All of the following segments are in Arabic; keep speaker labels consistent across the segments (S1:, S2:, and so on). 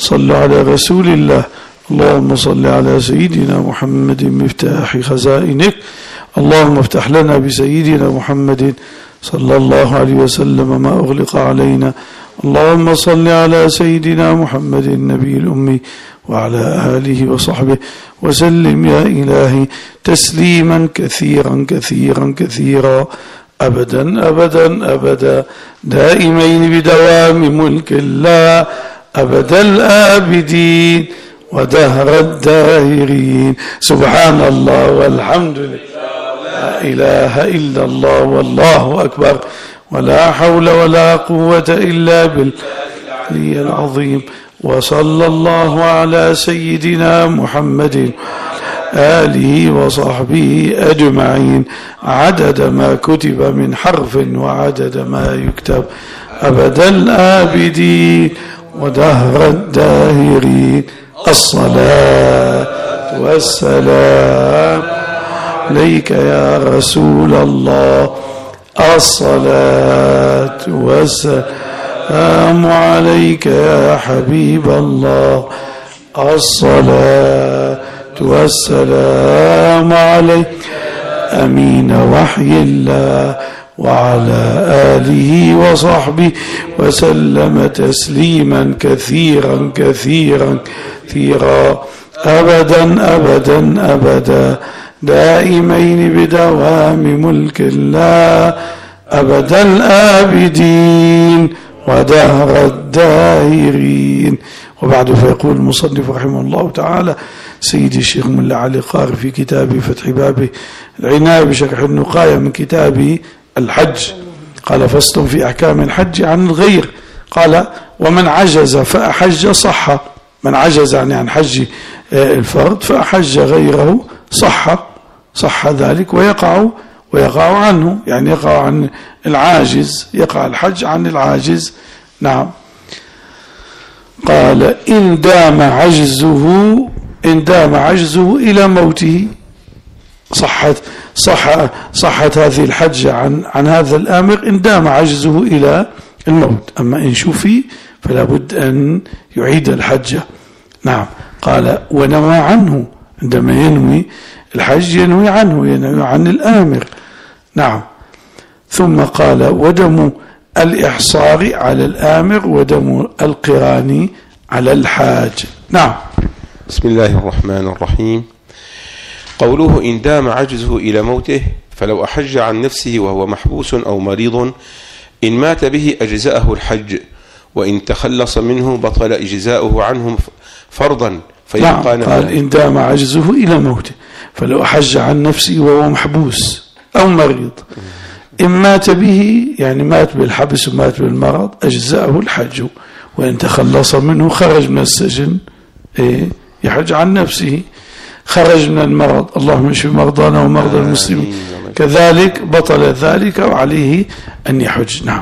S1: صلوا على رسول الله. اللهم صل على سيدنا محمد مفتاح خزائنك. اللهم افتح لنا بسيدنا محمد صلى الله عليه وسلم ما أغلق علينا. اللهم صل على سيدنا محمد النبي الأمي وعلى آله وصحبه وسلم يا إلهي تسليما كثيرا كثيرا كثيرا أبدا أبدا أبدا دائمين بدوام ملك الله أبد الآبدين ودهر الداهرين. سبحان الله والحمد لله لا إله إلا الله والله أكبر ولا حول ولا قوة إلا بالعلي العظيم. وصلى الله على سيدنا محمد آله وصحبه أجمعين عدد ما كتب من حرف وعدد ما يكتب أبد الآبدين ودهر الداهرين. الصلاة والسلام عليك يا رسول الله. الصلاة والسلام عليك يا حبيب الله. الصلاة والسلام عليك أمين وحي الله وعلى آله وصحبه وسلم تسليما كثيرا كثيرا كثيرا أبدا أبدا أبدا دائمين بدوام ملك الله أبد الآبدين ودهر الداهرين. وبعد فيقول المصنف رحمه الله تعالى سيدي الشيخ ملا علي قاري في كتابه فتح بابه العناية بشرح النقاية من كتابه الحج قال فصل في أحكام الحج عن الغير. قال ومن عجز فأحج صح. من عجز يعني عن حج الفرد فأحج غيره صح ذلك ويقع عنه، يعني يقع عن العاجز، يقع الحج عن العاجز. نعم. قال إن دام عجزه إلى موته صحت هذه الحجة عن هذا الآمر إن دام عجزه إلى الموت. أما إن شفي فلا بد أن يعيد الحجة. نعم. قال ونوى عنه، عندما ينوي الحج ينوي عن الآمر. نعم. ثم قال ودم الإحصار على الآمر ودم القران على الحاج. نعم.
S2: بسم الله الرحمن الرحيم. قوله إن دام عجزه إلى موته فلو أحج عن نفسه وهو محبوس أو مريض إن مات به أجزأه الحج وإن تخلص منه بطل إجزاؤه عنه فرضا فيبقى
S1: نعم. قال إن دام عجزه إلى موته فلو أحج عن نفسه وهو محبوس أو مريض إن مات به، يعني مات بالحبس ومات بالمرض، أجزاءه الحج وإن تخلص منه خرج من السجن يحج عن نفسه، خرج من المرض اللهم اشف مرضانا ومرضى المسلمين كذلك بطل ذلك وعليه أن يحج. نعم.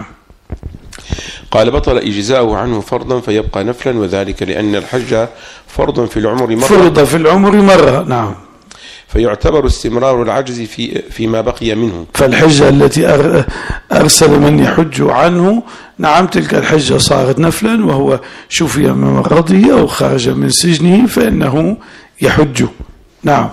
S2: قال بطل إجزاؤه عنه فرضا فيبقى نفلا وذلك لأن الحج فرض في العمر مرة،
S1: فرض في العمر مرة. نعم.
S2: فيعتبر استمرار العجز فيما بقي منه.
S1: فالحجة التي أرسل من يحج عنه، نعم، تلك الحجة صارت نفلا وهو شفي من مرضه أو خرج من سجنه فإنه يحج. نعم.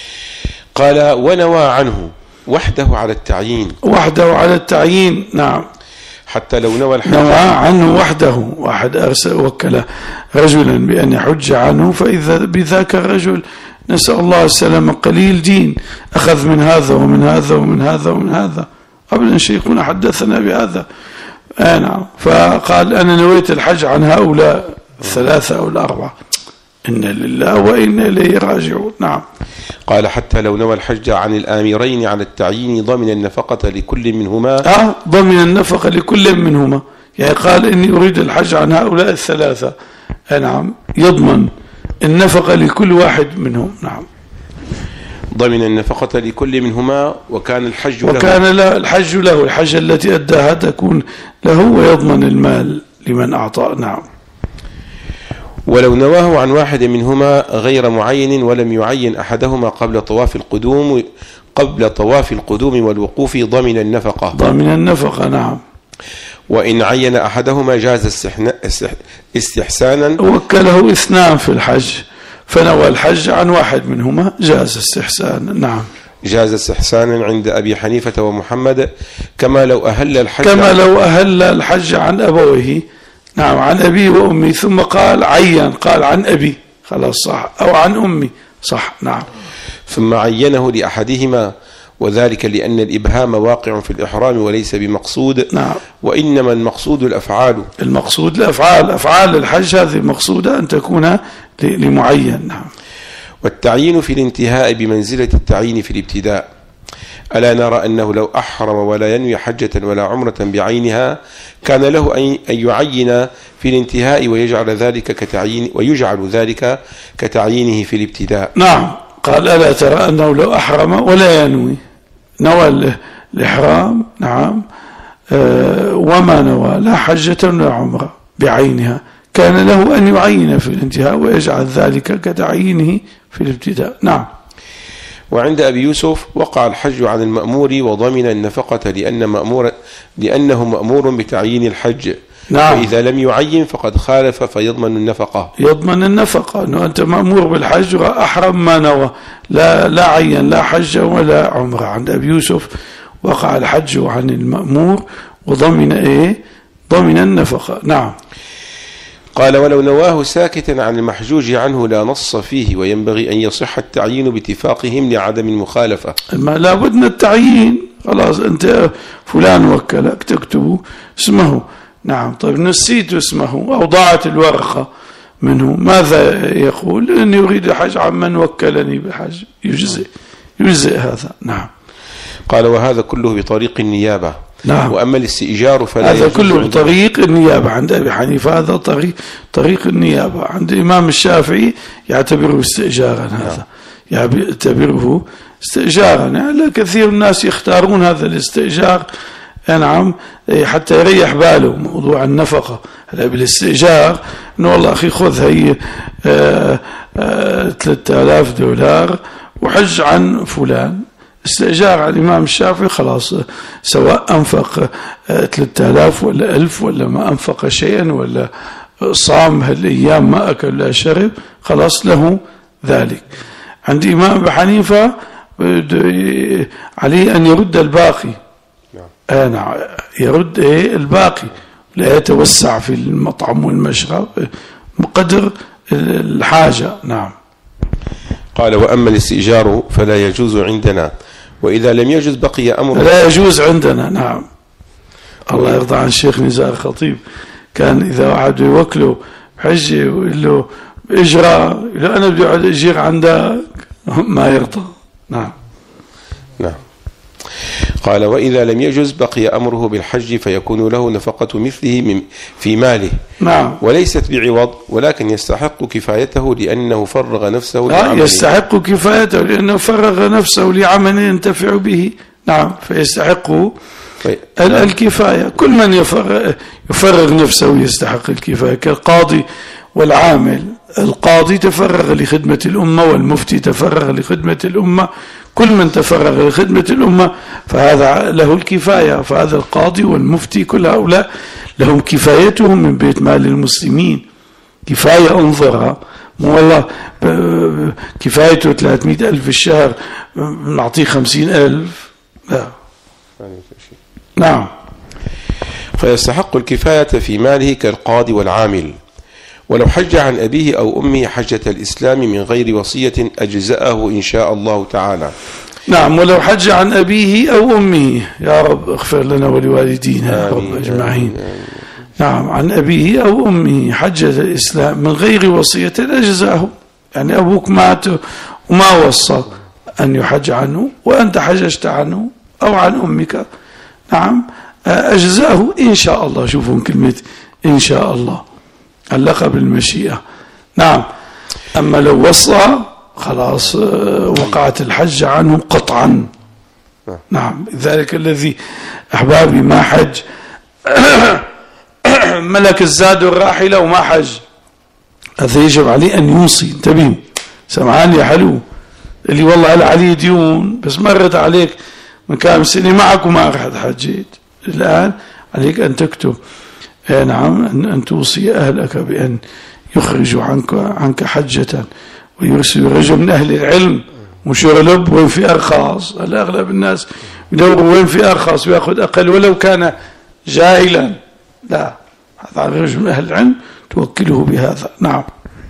S2: قال ونوى عنه وحده على التعيين.
S1: وحده على التعيين. نعم.
S2: حتى لو نوى الحج
S1: نوى عنه وحده، واحد أرسل وكل رجلا بأن يحج عنه، فإذا بذاك الرجل نسأل الله السلامة قليل دين، أخذ من هذا ومن هذا ومن هذا ومن هذا. قبل أن شيخنا حدثنا بهذا. نعم. فقال أنا نويت الحج عن هؤلاء الثلاثة أو الأربعة، إنا لله وإنا إليه راجعون. نعم.
S2: قال حتى لو نوى الحج عن الآمرين على التعيين ضمن النفقة لكل منهما.
S1: ضمن النفقة لكل منهما، يعني قال إني أريد الحج عن هؤلاء الثلاثة. نعم. يضمن النفقة لكل واحد منهم. نعم.
S2: ضمن النفقة لكل منهما وكان الحج له.
S1: وكان الحج له، الحج التي أداها تكون له ويضمن المال لمن أعطى. نعم.
S2: ولو نواه عن واحد منهما غير معين ولم يعين أحدهما قبل طواف القدوم والوقوف ضمن النفقة.
S1: ضمن النفقة. نعم.
S2: وإن عين أحدهما جاز استحسانا.
S1: وكله اثنان في الحج فنوى الحج عن واحد منهما جاز استحسانا. نعم،
S2: جاز استحسانا عند أبي حنيفة ومحمد، كما لو أهل
S1: الحج عن أبويه. نعم، عن أبي وأمي، ثم قال قال عن أبي، خلاص صح، أو عن أمي، صح. نعم،
S2: ثم عينه لأحدهما، وذلك لأن الإبهام واقع في الإحرام وليس بمقصود.
S1: نعم،
S2: وإنما المقصود الأفعال.
S1: المقصود الأفعال، أفعال الحج هذه المقصودة أن تكون لمعين. نعم.
S2: والتعيين في الانتهاء بمنزلة التعيين في الابتداء. ألا نرى أنه لو أحرم ولا ينوي حجة ولا عمرة بعينها كان له أن يعين في الانتهاء ويجعل ذلك كتعيينه في الابتداء.
S1: نعم، قال ألا ترى أنه لو أحرم ولا ينوي، نوى الإحرام، نعم، وما نوى لا حجة ولا عمرة بعينها، كان له أن يعين في الانتهاء ويجعل ذلك كتعيينه في الابتداء. نعم.
S2: وعند أبي يوسف وقع الحج عن المأمور وضمن النفقة لأنه مأمور بتعيين الحج.
S1: نعم.
S2: وإذا لم يعين فقد خالف فيضمن النفقة.
S1: يضمن النفقة، أنه أنت مأمور بالحج وأحرم ما نوى، لا عين لا حج ولا عمرة. عند أبي يوسف وقع الحج عن المأمور وضمن ضمن النفقة. نعم.
S2: قال ولو نواه ساكتا عن المحجوج عنه لا نص فيه، وينبغي أن يصح التعيين باتفاقهم لعدم المخالفة.
S1: ما لابد من التعيين، خلاص أنت فلان وكلك تكتب اسمه. نعم، طيب نسيت اسمه أو ضاعت الورقة منه، ماذا يقول؟ إني أريد الحج عمن وكلني بالحج، يجزئ هذا. نعم.
S2: قال وهذا كله بطريق النيابة.
S1: نعم.
S2: وأما الاستئجار فلا
S1: هذا كله بطريق النيابة. عند أبي حنيفة هذا طريق النيابة. عند الإمام الشافعي يعتبره استئجارا، هذا يعتبره استئجارا. يعني كثير من الناس يختارون هذا الاستئجار، نعم، حتى يريح باله موضوع النفقة. هلا بالاستئجار إنه والله أخي خذ هي $3000 وحج عن فلان. استئجار على الإمام الشافعي خلاص، سواء أنفق 3000 ولا 1000 ولا ما أنفق شيئا ولا صام هالأيام ما أكل لا شرب، خلاص له ذلك. عند الإمام أبي حنيفة عليه أن يرد الباقي. نعم، يرد الباقي، لا يتوسع في المطعم والمشرب بقدر الحاجة. نعم.
S2: قال وأما الاستئجار فلا يجوز عندنا، وإذا لم يجوز بقي أمر.
S1: لا يجوز عندنا. نعم. الله يرضى عن الشيخ نزار الخطيب، كان إذا واحد يوكله حجة ويقول له إجراء، إذا أنا بدي أقعد أجير عندك ما يرضى. نعم.
S2: نعم. قال وإذا لم يجوز بقي أمره بالحج فيكون له نفقة مثله في ماله.
S1: نعم.
S2: وليست بعوض، ولكن يستحق كفايته لأنه فرغ نفسه لعمله.
S1: يستحق كفايته لأنه فرغ نفسه لعمل ينتفع به. نعم، فيستحق الكفاية. كل من يفرغ نفسه يستحق الكفاية، كالقاضي والعامل. القاضي تفرغ لخدمة الأمة، والمفتي تفرغ لخدمة الأمة. كل من تفرغ لخدمة الأمة فهذا له الكفاية. فهذا القاضي والمفتي كل هؤلاء لهم كفايتهم من بيت مال المسلمين. كفاية انظرها، مو والله كفايته 300,000 في الشهر نعطيه 50,000. لا. نعم.
S2: فيستحق الكفاية في ماله كالقاضي والعامل. ولو حج عن أبيه أو أمه حجة الإسلام من غير وصية أجزأه إن شاء الله تعالى.
S1: نعم. ولو حج عن أبيه أو أمه، يا رب اغفر لنا ولوالدينا يا رب أجمعين. نعم، عن أبيه أو أمه حجة الإسلام من غير وصية أجزأه. يعني أبوك مات وما وصى أن يحج عنه، وأنت حججت عنه أو عن أمك، نعم، أجزأه إن شاء الله. شوفوا كلمة إن شاء الله، اللقب المشيئة. نعم. أما لو وصى خلاص وقعت الحج عنه قطعا. نعم. ذلك الذي أحبابي ما حج ملك الزاد والراحلة وما حج، هذا يجب عليه أن يوصي. انتبهوا، سمعان يا حلو، اللي والله أنا عليه ديون بس مرت عليك من كام سنة معك وما رحت حجيت، الآن عليك أن تكتب نعم أن توصي أهلك بأن يخرجوا عنك حجة، ويرسل رجل من أهل العلم مش يغلب وين في أرخص. أغلب الناس يدوروا وين في أرخص ويأخذ أقل ولو كان جاهلا. لا، هذا رجل من أهل العلم توكله بهذا. نعم.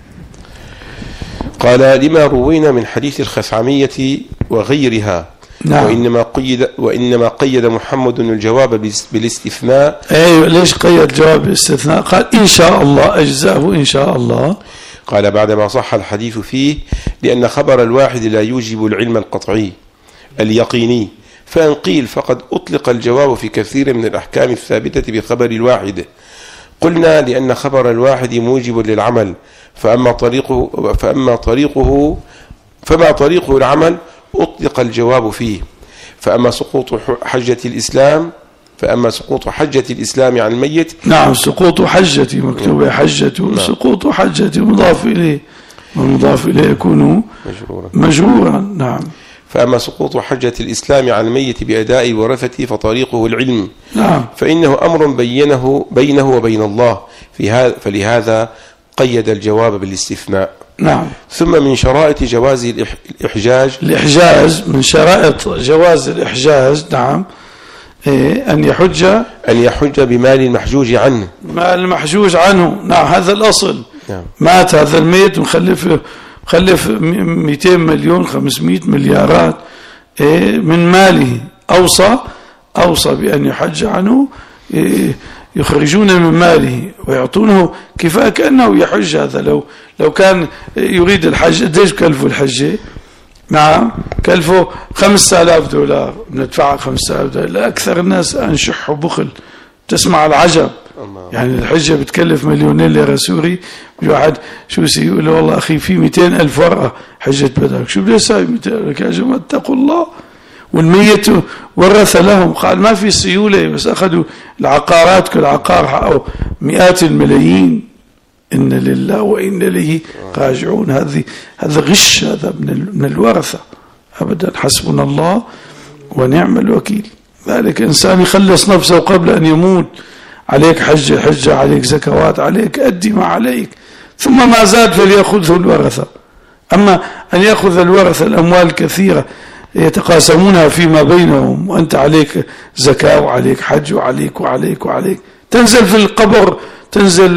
S2: قال لما روينا من حديث الخثعمية وغيرها. نعم. وإنما قيد محمد الجواب بالاستثناء. أيوة، ليش قيد جواب بالاستثناء؟ قال إن شاء الله أجزاه إن شاء الله. قال بعدما صح الحديث فيه لأن خبر الواحد لا يوجب العلم القطعي اليقيني، فإن قيل فقد أطلق الجواب في كثير من الأحكام الثابتة بخبر الواحد، قلنا لأن خبر الواحد موجب للعمل، فما طريقه العمل أطلق الجواب فيه. فأما سقوط حجة الإسلام عن الميت.
S1: نعم، سقوط حجة مكتوبة حجة. نعم. سقوط حجة مضاف إليه، والمضاف إليه يكون مجرورا. نعم.
S2: فأما سقوط حجة الإسلام عن الميت بأداء الورثة فطريقه العلم.
S1: نعم.
S2: فإنه أمر بينه وبين الله، فلهذا قيد الجواب بالاستثناء.
S1: نعم.
S2: ثم من شرائط جواز
S1: الإحجاج من شرائط جواز الإحجاج. نعم. أن يحج بمال المحجوج عنه. مال المحجوج عنه. نعم، هذا الأصل. نعم. مات هذا الميت وخلف 200 مليون 500 مليارات من ماله، أوصى بأن يحج عنه، يخرجون من ماله ويعطونه كفاية كأنه يحج. هذا لو كان يريد الحج، قديش كلفه الحجة؟ نعم، كلفه $5000 بندفع $5000. أكثر الناس أنشح وبخل، تسمع العجب. يعني الحجة بتكلف مليونين ليرة سوري. واحد شو يقول له والله أخي في 200,000 ورقة حجة بدك. شو بدي أسوي 200,000 يا جماعة؟ اتقوا الله. والميت ورث لهم، قال ما في سيولة، بس أخذوا العقارات، كل عقار حقه مئات الملايين. إن لله وإن إليه راجعون. هذا غش، هذا من الورثة أبدا. حسبنا الله ونعم الوكيل. ذلك إنسان يخلص نفسه قبل أن يموت. عليك حجة، عليك زكوات، عليك أدي ما عليك، ثم ما زاد فليأخذه الورثة. أما أن يأخذ الورثة الأموال الكثيرة يتقاسمونها فيما بينهم، وأنت عليك زكاة وعليك حج وعليك وعليك وعليك، تنزل في القبر، تنزل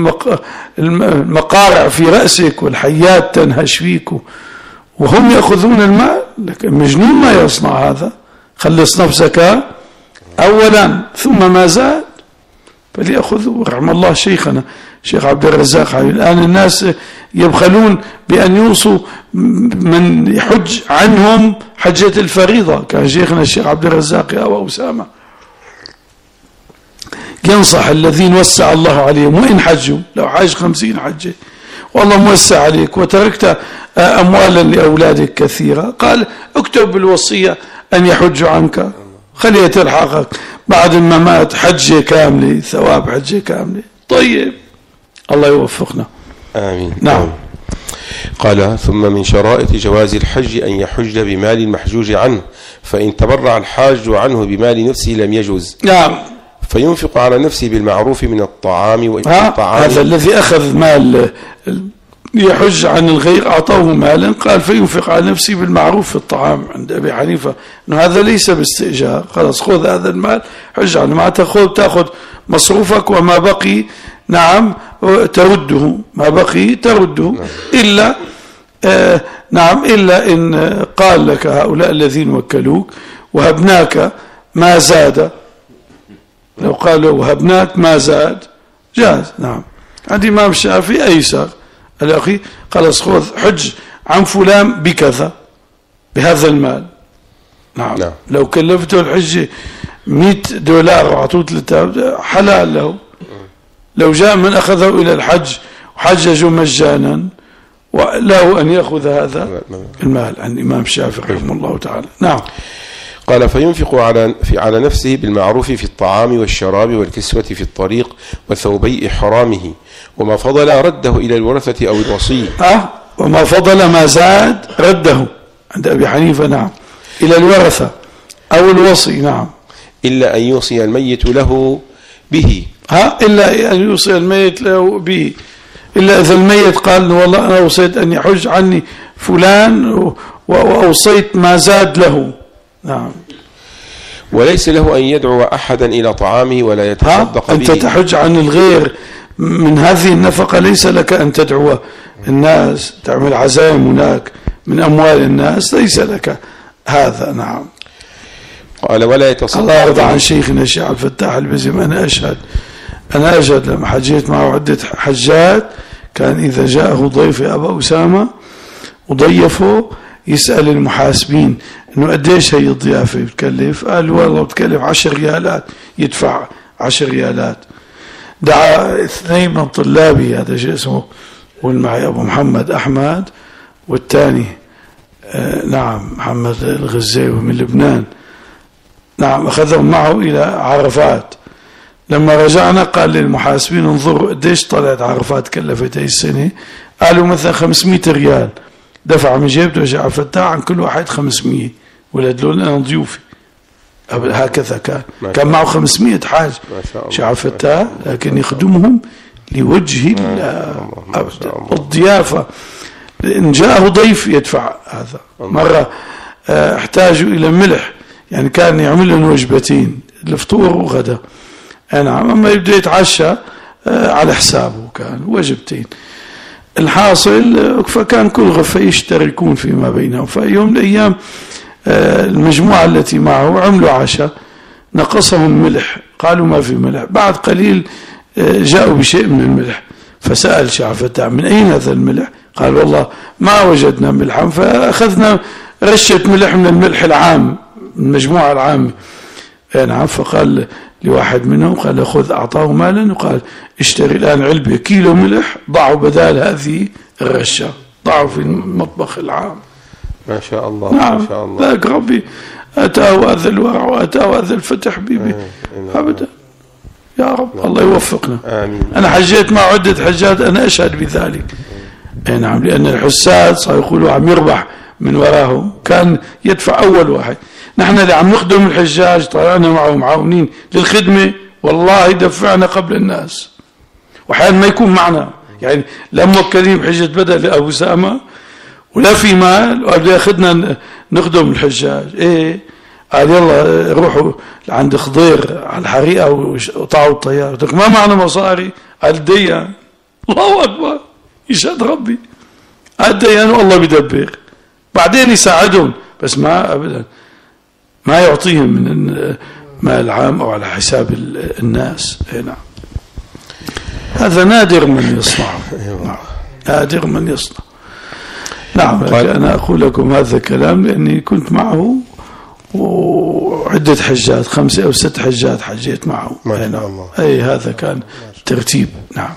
S1: المقارع في رأسك والحيات تنهش فيك، وهم يأخذون المال. لكن مجنون ما يصنع هذا. خلص نفسك أولا، ثم ما زاد فليأخذوا. رحم الله شيخنا شيخ عبد الرزاق. الآن الناس يبخلون بأن يوصوا من يحج عنهم حجة الفريضة. كان شيخنا الشيخ عبد الرزاق يا أبو أسامة ينصح الذين وسع الله عليهم، وإن حجوا، لو حج 50 حجة والله موسع عليك وتركت أموالا لأولادك كثيرة، قال اكتب بالوصية أن يحجوا عنك، خليه تلحقك بعد ما مات حجة كاملة، ثواب حجة كاملة. طيب، الله يوفقنا.
S2: آمين.
S1: نعم.
S2: قال ثم من شرائط جواز الحج أن يحج بمال المحجوج عنه، فإن تبرع الحاج عنه بمال نفسه لم يجوز.
S1: نعم.
S2: فينفق على نفسه بالمعروف من الطعام
S1: هذا الذي أخذ مال يحج عن الغير أعطاه مالا، قال فينفق على نفسه بالمعروف في الطعام. عند أبي حنيفة أنه هذا ليس باستئجار، خلاص خذ هذا المال حج عنه، ما تأخذ مصروفك وما بقي نعم ترده، ما بقي ترده. إلا نعم، إلا إن قال لك هؤلاء الذين وكلوك وهبناك ما زاد، لو قالوا وهبناك ما زاد جاز. نعم. عند الإمام الشافعي أيسر، الأخي خلاص خذ حج عن فلان بكذا بهذا المال. نعم. لو كلفته الحج $100 وعطوه 3 حلال له. لو جاء من أخذه إلى الحج وحججه مجانا وله أن يأخذ هذا المال. عن الإمام الشافعي رحمه الله تعالى. نعم.
S2: قال فينفق على نفسه بالمعروف في الطعام والشراب والكسوة في الطريق وثوبي إحرامه، وما فضل رده إلى الورثة أو الوصي.
S1: وما فضل ما زاد رده عند أبي حنيفة. نعم. إلى الورثة أو الوصي. نعم.
S2: إلا أن يوصي الميت له به
S1: إلا أن يوصي الميت له به، إلا إذا الميت قال والله أنا أوصيت أن يحج عني فلان وأوصيت ما زاد له. نعم.
S2: وليس له أن يدعو أحدا إلى طعامه ولا يتصدق به.
S1: أنت تحج عن الغير من هذه النفقة، ليس لك أن تدعو الناس، تعمل عزائم هناك من أموال الناس، ليس لك هذا. نعم.
S2: قال ولا يتصدق.
S1: الله يرضى عن شيخنا الشيخ عبد الفتاح البزم. أنا أشهد لما حجيت معه عدة حجات، كان إذا جاءه ضيف أبا أسامة وضيفه يسأل المحاسبين إنه قديش هي الضيافة بتكلف، قال والله بتكلف 10 ريالات، يدفع 10 ريالات. دعا 2 من طلابي، هذا شيء اسمه والمعي أبو محمد أحمد، والثاني نعم محمد الغزاوي من لبنان. نعم، أخذهم معه إلى عرفات. لما رجعنا قال للمحاسبين انظروا قديش طلعت عرفات كلفت هي السنة، قالوا مثلا 500 ريال، دفع من جيبته شيخ عبد الفتاح عن كل واحد 500، ولاد لون أنا ضيوفي هكذا كان معه 500 حاج شيخ عبد الفتاح، لكن يخدمهم لوجه الضيافة. إن جاءه ضيف يدفع هذا. مرة احتاجوا إلى ملح، يعني كان يعمل لهم وجبتين، الفطور وغدا. نعم. أما يبدأ يتعشى على حسابه، كان وجبتين. الحاصل فكان كل غرفة يشتركون فيما بينهم. فيوم من الأيام المجموعة التي معه عملوا عشاء، نقصهم ملح، قالوا ما في ملح. بعد قليل جاءوا بشيء من الملح، فسأل شيخ عبد الفتاح من أين هذا الملح؟ قال والله ما وجدنا ملحا، فأخذنا رشة ملح من الملح العام، المجموعة العامة. نعم. فقال لواحد منهم، قال خذ، أعطاه مالا وقال اشتري الآن علبة كيلو ملح، ضعوا بدال هذه الرشة، ضعوا في المطبخ العام.
S2: ما شاء الله.
S1: نعم.
S2: ما شاء الله.
S1: ذاك ربي أتاه هذا الورع وأتاه هذا الفتح بيبي أبدا. يا رب الله يوفقنا.
S2: آمين.
S1: أنا حجيت مع عدة حجات، أنا أشهد بذلك. نعم. لأن الحساد صار يقولوا عم يربح من وراهم، كان يدفع أول واحد. نحن اللي عم نخدم الحجاج طلعنا معهم معاونين للخدمة، والله دفعنا قبل الناس، وحيانا ما يكون معنا، يعني لا موكلين بحجة بدل لأبو أسامة ولا في مال، وقال ياخذنا نخدم الحجاج. ايه قال يلا روحوا عند خضير على الحريقة وطعوا الطيار. قلت ما معنا مصاري، قال ديان. الله أكبر، يشهد ربي، قال ديان والله بدبر، بعدين يساعدهم، بس ما أبدا ما يعطيهم من المال العام أو على حساب الناس. نعم. هذا نادر من يصنع. نادر من يصنع. نعم. أنا أقول لكم هذا الكلام لأني كنت معه وعدة حجات، 5 أو 6 حجات حجيت معه. أي هذا كان ترتيب. نعم.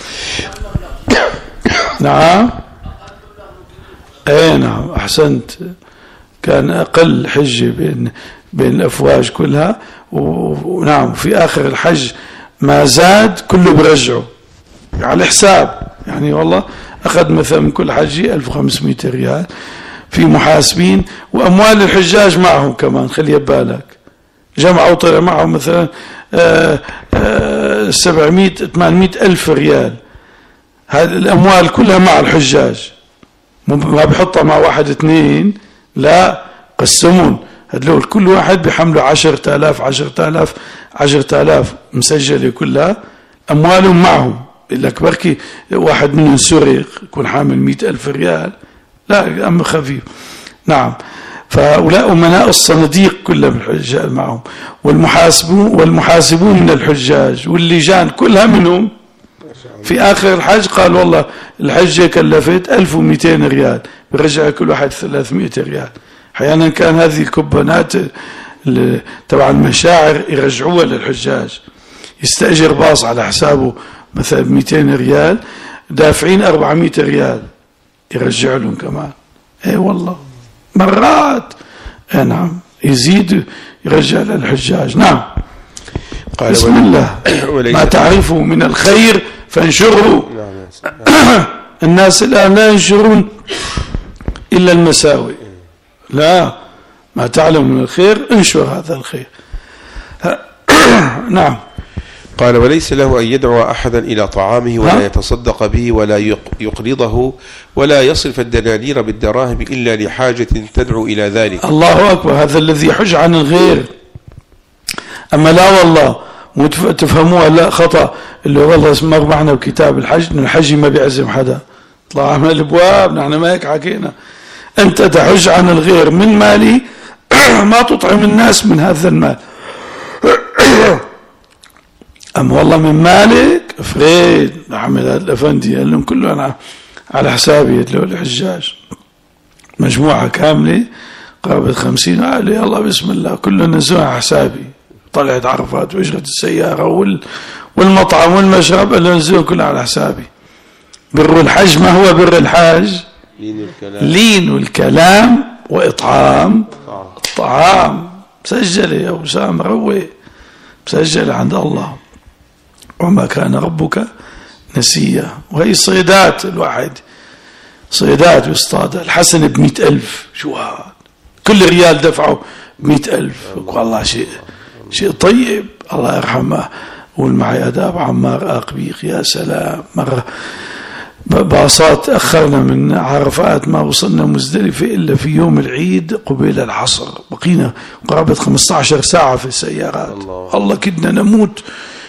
S1: نعم. أي نعم، أحسنت. كان أقل حجة بين الأفواج كلها. ونعم، في آخر الحج ما زاد كله برجعه على حساب، يعني والله أخذ مثلا من كل حجة 1500 ريال في محاسبين، وأموال الحجاج معهم كمان، خلي بالك، جمعوا طلع معهم مثلا 700-800 ألف ريال. هذه الأموال كلها مع الحجاج، ما بحطها مع 1-2، لا، قسمون. هدول كل واحد بيحملوا 10,000 مسجلة كلها، أموالهم معهم. لك بركي واحد منهم سرق يكون حامل 100,000 ريال، لا أم خفيف. نعم. فهؤلاء أمناء الصناديق كلهم الحجاج معهم، والمحاسبون من الحجاج واللجان كلها منهم. في آخر الحج قال والله الحجة كلفت 1200 ريال، برجع كل واحد 300 ريال. أحيانا كان هذه الكوبونات تبع المشاعر يرجعوها للحجاج، يستأجر باص على حسابه مثلا 200 ريال، دافعين 400 ريال يرجع لهم كمان. اي والله مرات. نعم، يزيد يرجع للحجاج. نعم. قال بسم الله ما تعرفوا من الخير فانشروا. الناس الآن لا ينشرون إلا المساوئ. لا، ما تعلم من الخير انشر هذا الخير. نعم.
S2: قال وليس له أن يدعو أحدا إلى طعامه ولا يتصدق به ولا يقرضه ولا يصرف الدنانير بالدراهم إلا لحاجة تدعو إلى ذلك.
S1: الله أكبر. هذا الذي يحج عن الغير. أما لا والله مو تفهموها لا خطأ، اللي والله مر معنا بكتاب الحج إنه الحج ما بيعزم حدا، طلع من الابواب. نحن ما هيك حكينا. انت تحج عن الغير من مالي ما تطعم الناس من هذا المال. اما والله من مالك فريد عمل هذا الافندي قال لهم كله انا على حسابي. يدلوا الحجاج مجموعه كامله قرابه 50 قال لي يلا بسم الله كله نزلوا على حسابي. طلعت عرفات واجرت السياره والمطعم والمشرب اللي نزلوا كله على حسابي. بر الحج ما هو بر الحاج؟ لين الكلام وإطعام الطعام. مسجلة يا أسامة روي، مسجلة عند الله. وما كان ربك نسيا. وهي صيدات الواحد صيدات يصطاد. الحسن ب100,000 شو هذا؟ كل ريال دفعه 100,000. والله شيء طيب. الله يرحمه. قول معي أداب عمار أقبيق يا سلام. مرة باصات أخرنا من عرفات ما وصلنا مزدلفة إلا في يوم العيد قبيل العصر. بقينا قرابة 15 ساعة في السيارات. الله كدنا نموت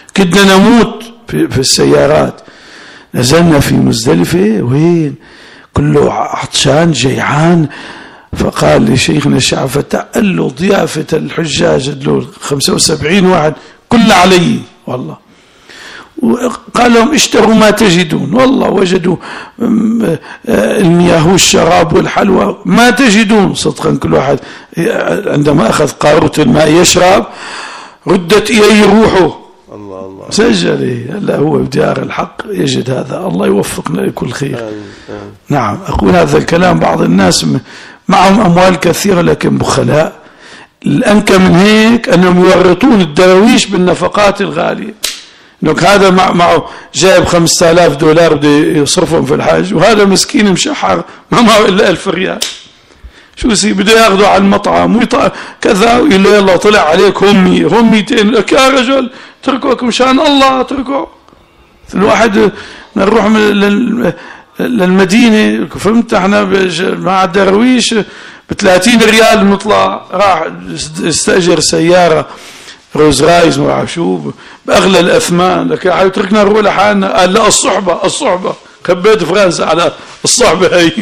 S1: في السيارات. نزلنا في مزدلفة وين كله عطشان جيعان. فقال لي شيخنا الشعب فتح قال له ضيافة الحجاج دول 75 واحد كل علي والله. وقال لهم اشتروا ما تجدون. والله وجدوا المياه والشراب والحلوى ما تجدون صدقا. كل واحد عندما أخذ قارورة الماء يشرب ردت إليه روحه. الله سجل. هلا هو بديار الحق يجد هذا. الله يوفقنا لكل خير. نعم أقول هذا الكلام. بعض الناس معهم أموال كثيرة لكن بخلاء. الأنكى من هيك أنهم يورطون الدراويش بالنفقات الغالية. انك هذا معه جايب $5,000 بده يصرفهم في الحج، وهذا مسكين مشحر ما معه الا 1000 ريال. شو يصير؟ بده ياخذوا على المطعم كذا ويقول له يلا طلع عليك هم 200. لك يا رجل اتركوك مشان الله اتركوا. الواحد نروح للمدينه فهمت احنا مع الدرويش ب30 ريال نطلع. راح استاجر سياره روز رايز ما بعرف شو باغلى الاثمان. لك يا تركنا نروح لحالنا. قال لا الصحبه خبيت فرنسا على الصحبه هي.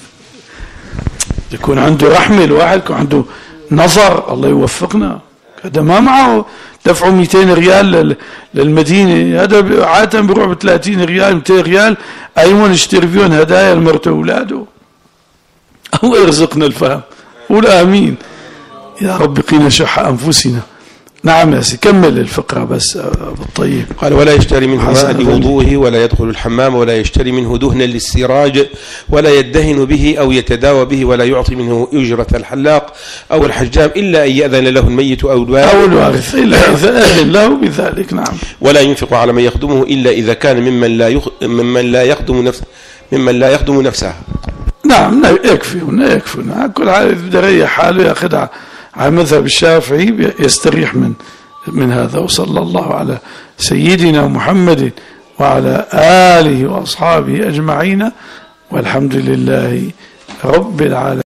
S1: يكون عنده رحمه الواحد، يكون عنده نظر. الله يوفقنا. هذا ما معه دفعوا 200 ريال للمدينه. هذا عاده بيروح ب30 ريال 200 ريال ايمن يشتري فيهم هدايا لمرته واولاده. الله يرزقنا الفهم. قول امين يا رب. قينا شح انفسنا. نعم يا سي كمل الفقرة بس بالطيب.
S2: قال ولا يشتري منه ماء لوضوءه ولا يدخل الحمام ولا يشتري منه دهنا للسراج ولا يدهن به أو يتداوى به ولا يعطي منه أجرة الحلاق أو الحجام إلا أن يأذن له الميت أو
S1: الوارث إلا إذا أذن له بذلك. نعم.
S2: ولا ينفق على من يخدمه إلا إذا كان ممن لا يخدم نفسه.
S1: نعم يكفينا كل حال بده يريح حاله ياخذها على مذهب الشافعي يستريح من هذا. وصلى الله على سيدنا محمد وعلى آله وأصحابه أجمعين والحمد لله رب العالمين.